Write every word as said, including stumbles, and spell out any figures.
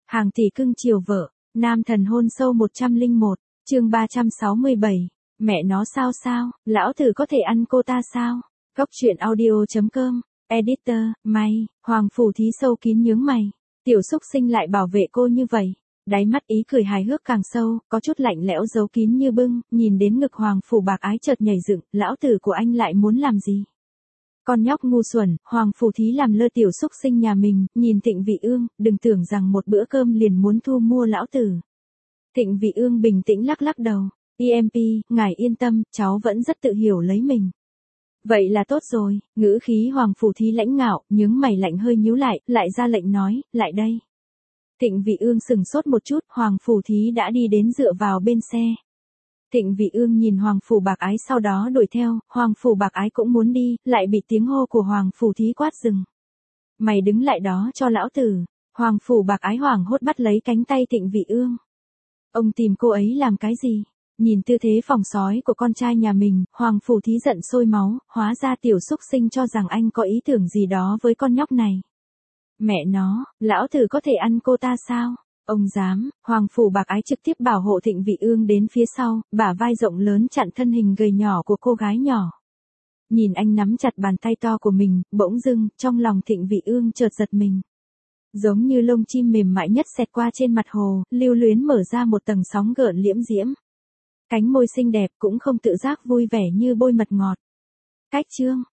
Hàng tỷ cưng chiều vợ, nam thần hôn sâu một trăm lẻ một, chương ba trăm sáu mươi bảy. Mẹ nó sao sao, lão tử có thể ăn cô ta sao? Cóc truyện audio chấm com, editor, may, Hoàng Phủ Thí sâu kín nhướng mày. Tiểu xúc sinh lại bảo vệ cô như vậy. Đáy mắt ý cười hài hước càng sâu, có chút lạnh lẽo giấu kín như bưng, nhìn đến ngực Hoàng Phủ Bạc Ái chợt nhảy dựng, lão tử của anh lại muốn làm gì? Con nhóc ngu xuẩn, Hoàng Phủ Thí làm lơ tiểu xúc sinh nhà mình, nhìn Thịnh Vị Ương, đừng tưởng rằng một bữa cơm liền muốn thu mua lão tử. Thịnh Vị Ương bình tĩnh lắc lắc đầu, e em pê, ngài yên tâm, cháu vẫn rất tự hiểu lấy mình. Vậy là tốt rồi, ngữ khí Hoàng Phủ Thí lãnh ngạo, nhướng mày lạnh hơi nhíu lại, lại ra lệnh nói, lại đây. Thịnh Vị Ương sừng sốt một chút, Hoàng Phủ Thí đã đi đến dựa vào bên xe. Thịnh Vị Ương nhìn Hoàng Phủ Bạc Ái sau đó đuổi theo, Hoàng Phủ Bạc Ái cũng muốn đi, lại bị tiếng hô của Hoàng Phủ Thí quát dừng. Mày đứng lại đó cho lão tử. Hoàng Phủ Bạc Ái hoảng hốt bắt lấy cánh tay Thịnh Vị Ương. Ông tìm cô ấy làm cái gì? Nhìn tư thế phòng sói của con trai nhà mình, Hoàng Phủ Thí giận sôi máu, hóa ra tiểu xúc sinh cho rằng anh có ý tưởng gì đó với con nhóc này. Mẹ nó, lão tử có thể ăn cô ta sao? Ông dám, Hoàng Phủ Bạc Ái trực tiếp bảo hộ Thịnh Vị Ương đến phía sau, bả vai rộng lớn chặn thân hình gầy nhỏ của cô gái nhỏ. Nhìn anh nắm chặt bàn tay to của mình, bỗng dưng, trong lòng Thịnh Vị Ương chợt giật mình. Giống như lông chim mềm mại nhất xẹt qua trên mặt hồ, lưu luyến mở ra một tầng sóng gợn liễm diễm. Cánh môi xinh đẹp cũng không tự giác vui vẻ như bôi mật ngọt. Cách chương,